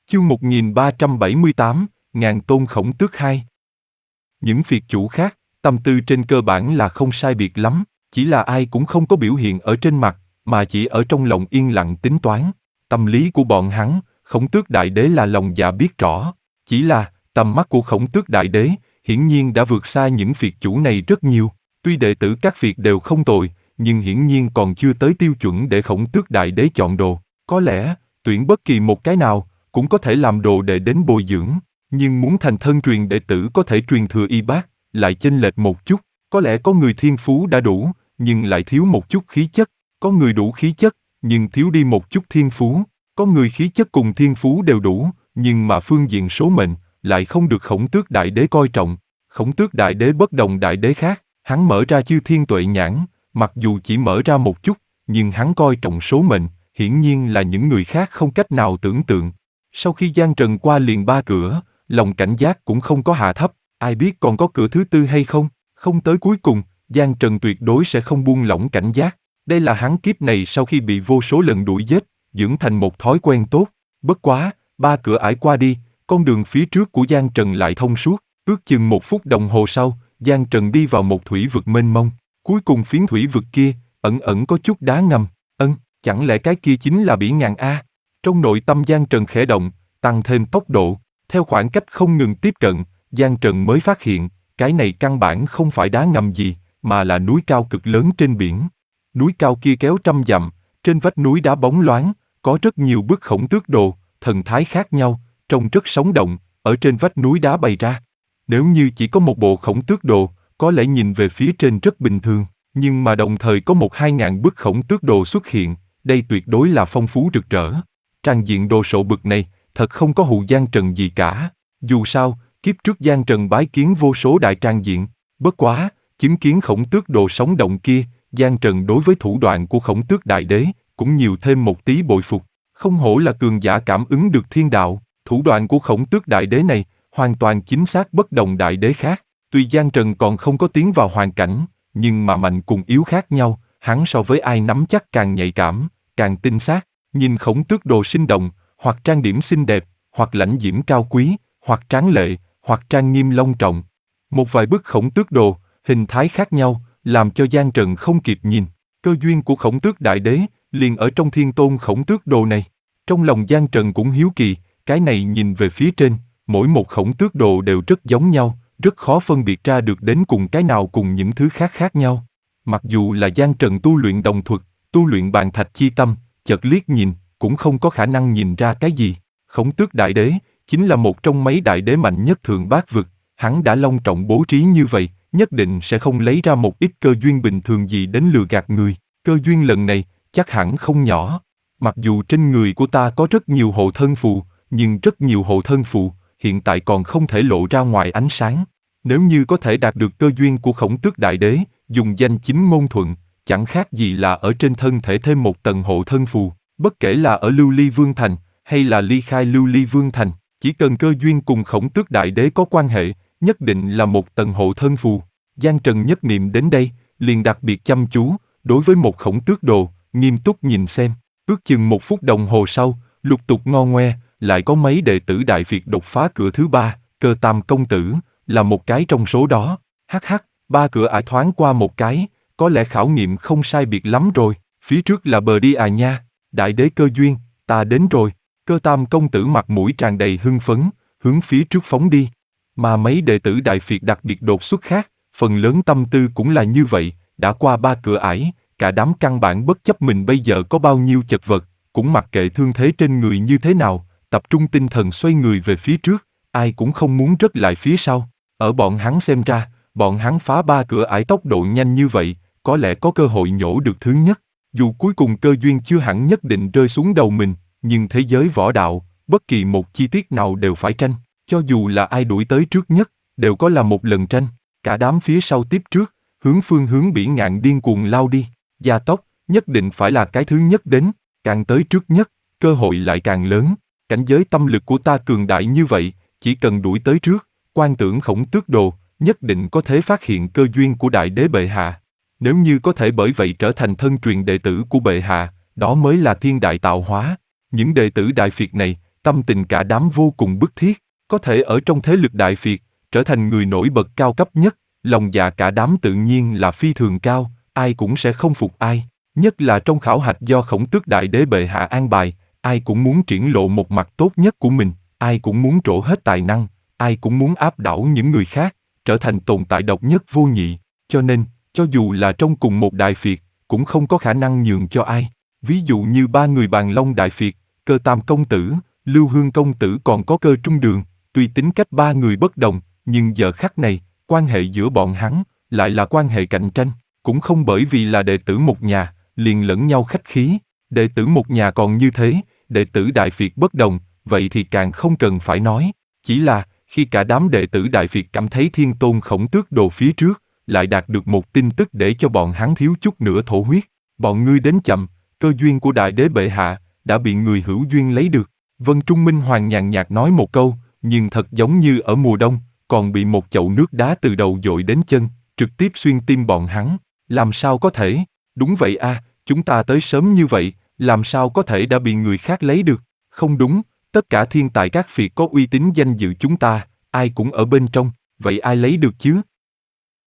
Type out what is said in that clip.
Chương 1378, Ngàn tôn khổng tước 2. Những phiệt chủ khác, tâm tư trên cơ bản là không sai biệt lắm, chỉ là ai cũng không có biểu hiện ở trên mặt, mà chỉ ở trong lòng yên lặng tính toán. Tâm lý của bọn hắn, Khổng Tước Đại Đế là lòng dạ biết rõ, chỉ là tầm mắt của Khổng Tước Đại Đế hiển nhiên đã vượt xa những phiệt chủ này rất nhiều. Tuy đệ tử các phiệt đều không tồi, nhưng hiển nhiên còn chưa tới tiêu chuẩn để Khổng Tước Đại Đế chọn đồ. Có lẽ, tuyển bất kỳ một cái nào cũng có thể làm đồ đệ đến bồi dưỡng, nhưng muốn thành thân truyền đệ tử có thể truyền thừa y bát, lại chênh lệch một chút. Có lẽ có người thiên phú đã đủ, nhưng lại thiếu một chút khí chất. Có người đủ khí chất, nhưng thiếu đi một chút thiên phú. Có người khí chất cùng thiên phú đều đủ, nhưng mà phương diện số mệnh lại không được Khổng Tước Đại Đế coi trọng. Khổng Tước Đại Đế bất đồng đại đế khác, hắn mở ra chư thiên tuệ nhãn, mặc dù chỉ mở ra một chút, nhưng hắn coi trọng số mệnh, hiển nhiên là những người khác không cách nào tưởng tượng. Sau khi Giang Trần qua liền 3 cửa, lòng cảnh giác cũng không có hạ thấp, ai biết còn có cửa thứ 4 hay không, không tới cuối cùng, Giang Trần tuyệt đối sẽ không buông lỏng cảnh giác. Đây là hắn kiếp này sau khi bị vô số lần đuổi giết, dưỡng thành một thói quen tốt. Bất quá, 3 cửa ải qua đi, con đường phía trước của Giang Trần lại thông suốt. Ước chừng 1 phút đồng hồ sau, Giang Trần đi vào một thủy vực mênh mông. Cuối cùng phiến thủy vực kia, ẩn ẩn có chút đá ngầm. Chẳng lẽ cái kia chính là Bỉ Ngạn A? Trong nội tâm Giang Trần khẽ động, tăng thêm tốc độ. Theo khoảng cách không ngừng tiếp cận, Giang Trần mới phát hiện, cái này căn bản không phải đá ngầm gì, mà là núi cao cực lớn trên biển. Núi cao kia kéo trăm dặm, trên vách núi đá bóng loáng, có rất nhiều bức Khổng Tước đồ, thần thái khác nhau, trông rất sống động, ở trên vách núi đá bày ra. Nếu như chỉ có một bộ Khổng Tước đồ, có lẽ nhìn về phía trên rất bình thường, nhưng mà đồng thời có 1-2 ngàn bức Khổng Tước đồ xuất hiện, đây tuyệt đối là phong phú rực rỡ. Trang diện đồ sộ bực này, thật không có hù Giang Trần gì cả. Dù sao, kiếp trước Giang Trần bái kiến vô số đại trang diện, bất quá, chứng kiến Khổng Tước đồ sống động kia, Giang Trần đối với thủ đoạn của Khổng Tước Đại Đế cũng nhiều thêm một tí bội phục. Không hổ là cường giả cảm ứng được thiên đạo, thủ đoạn của Khổng Tước Đại Đế này hoàn toàn chính xác bất đồng đại đế khác. Tuy Giang Trần còn không có tiến vào hoàn cảnh, nhưng mà mạnh cùng yếu khác nhau, hắn so với ai nắm chắc càng nhạy cảm, càng tinh xác. Nhìn Khổng Tước đồ sinh động, hoặc trang điểm xinh đẹp, hoặc lãnh diễm cao quý, hoặc tráng lệ, hoặc trang nghiêm long trọng. Một vài bức Khổng Tước đồ, hình thái khác nhau, làm cho Giang Trần không kịp nhìn. Cơ duyên của Khổng Tước Đại Đế liền ở trong thiên tôn Khổng Tước đồ này. Trong lòng Giang Trần cũng hiếu kỳ, cái này nhìn về phía trên, mỗi một Khổng Tước đồ đều rất giống nhau, rất khó phân biệt ra được đến cùng cái nào cùng những thứ khác khác nhau. Mặc dù là Giang Trần tu luyện đồng thuật, tu luyện bàn thạch chi tâm, chợt liếc nhìn, cũng không có khả năng nhìn ra cái gì. Khổng Tước Đại Đế chính là một trong mấy đại đế mạnh nhất thượng bát vực, hắn đã long trọng bố trí như vậy, nhất định sẽ không lấy ra một ít cơ duyên bình thường gì đến lừa gạt người. Cơ duyên lần này chắc hẳn không nhỏ. Mặc dù trên người của ta có rất nhiều hộ thân phù, nhưng rất nhiều hộ thân phù hiện tại còn không thể lộ ra ngoài ánh sáng. Nếu như có thể đạt được cơ duyên của Khổng Tước Đại Đế, dùng danh chính ngôn thuận, chẳng khác gì là ở trên thân thể thêm một tầng hộ thân phù. Bất kể là ở Lưu Ly Vương Thành, hay là ly khai Lưu Ly Vương Thành, chỉ cần cơ duyên cùng Khổng Tước Đại Đế có quan hệ, nhất định là một tầng hộ thân phù. Giang Trần nhất niệm đến đây, liền đặc biệt chăm chú, đối với một Khổng Tước đồ, nghiêm túc nhìn xem. Ước chừng 1 phút đồng hồ sau, lục tục ngo ngoe, lại có mấy đệ tử Đại Việt đột phá cửa thứ 3, Cơ Tam công tử, là một cái trong số đó. Hắc hắc, 3 cửa ải thoáng qua một cái, có lẽ khảo nghiệm không sai biệt lắm rồi, phía trước là bờ đi à nha. Đại đế cơ duyên, ta đến rồi. Cơ Tam công tử mặt mũi tràn đầy hưng phấn, hướng phía trước phóng đi. Mà mấy đệ tử Đại Việt đặc biệt đột xuất khác, phần lớn tâm tư cũng là như vậy, đã qua 3 cửa ải, cả đám căn bản bất chấp mình bây giờ có bao nhiêu chật vật, cũng mặc kệ thương thế trên người như thế nào, tập trung tinh thần xoay người về phía trước, ai cũng không muốn rớt lại phía sau. Ở bọn hắn xem ra, bọn hắn phá 3 cửa ải tốc độ nhanh như vậy, có lẽ có cơ hội nhổ được thứ nhất. Dù cuối cùng cơ duyên chưa hẳn nhất định rơi xuống đầu mình, nhưng thế giới võ đạo, bất kỳ một chi tiết nào đều phải tranh. Cho dù là ai đuổi tới trước nhất, đều có là một lần tranh. Cả đám phía sau tiếp trước, phương hướng Bỉ Ngạn điên cuồng lao đi. Gia tốc, nhất định phải là cái thứ nhất đến. Càng tới trước nhất, cơ hội lại càng lớn. Cảnh giới tâm lực của ta cường đại như vậy, chỉ cần đuổi tới trước, quan tưởng Khổng Tước đồ, nhất định có thể phát hiện cơ duyên của Đại Đế bệ hạ. Nếu như có thể bởi vậy trở thành thân truyền đệ tử của bệ hạ, đó mới là thiên đại tạo hóa. Những đệ tử Đại Việt này, tâm tình cả đám vô cùng bức thiết, có thể ở trong thế lực Đại Việt, trở thành người nổi bật cao cấp nhất, lòng dạ cả đám tự nhiên là phi thường cao, ai cũng sẽ không phục ai, nhất là trong khảo hạch do Khổng Tước Đại Đế bệ hạ an bài, ai cũng muốn triển lộ một mặt tốt nhất của mình, ai cũng muốn trổ hết tài năng, ai cũng muốn áp đảo những người khác, trở thành tồn tại độc nhất vô nhị, cho nên, cho dù là trong cùng một Đại Việt, cũng không có khả năng nhường cho ai. Ví dụ như ba người Bàn Long Đại Việt, Cơ Tam Công Tử, Lưu Hương Công Tử còn có Cơ Trung Đường, tuy tính cách ba người bất đồng, nhưng giờ khắc này, quan hệ giữa bọn hắn, lại là quan hệ cạnh tranh, cũng không bởi vì là đệ tử một nhà, liền lẫn nhau khách khí, đệ tử một nhà còn như thế, đệ tử Đại Việt bất đồng, vậy thì càng không cần phải nói, chỉ là, khi cả đám đệ tử Đại Việt cảm thấy Thiên Tôn Khổng Tước Đồ phía trước, lại đạt được một tin tức để cho bọn hắn thiếu chút nữa thổ huyết, bọn ngươi đến chậm, cơ duyên của Đại Đế bệ hạ, đã bị người hữu duyên lấy được. Vân Trung Minh Hoàng nhàn nhạt nói một câu, nhưng thật giống như ở mùa đông, còn bị một chậu nước đá từ đầu dội đến chân, trực tiếp xuyên tim bọn hắn. Làm sao có thể? Đúng vậy a, chúng ta tới sớm như vậy, làm sao có thể đã bị người khác lấy được? Không đúng, tất cả thiên tài các phiệt có uy tín danh dự chúng ta, ai cũng ở bên trong, vậy ai lấy được chứ?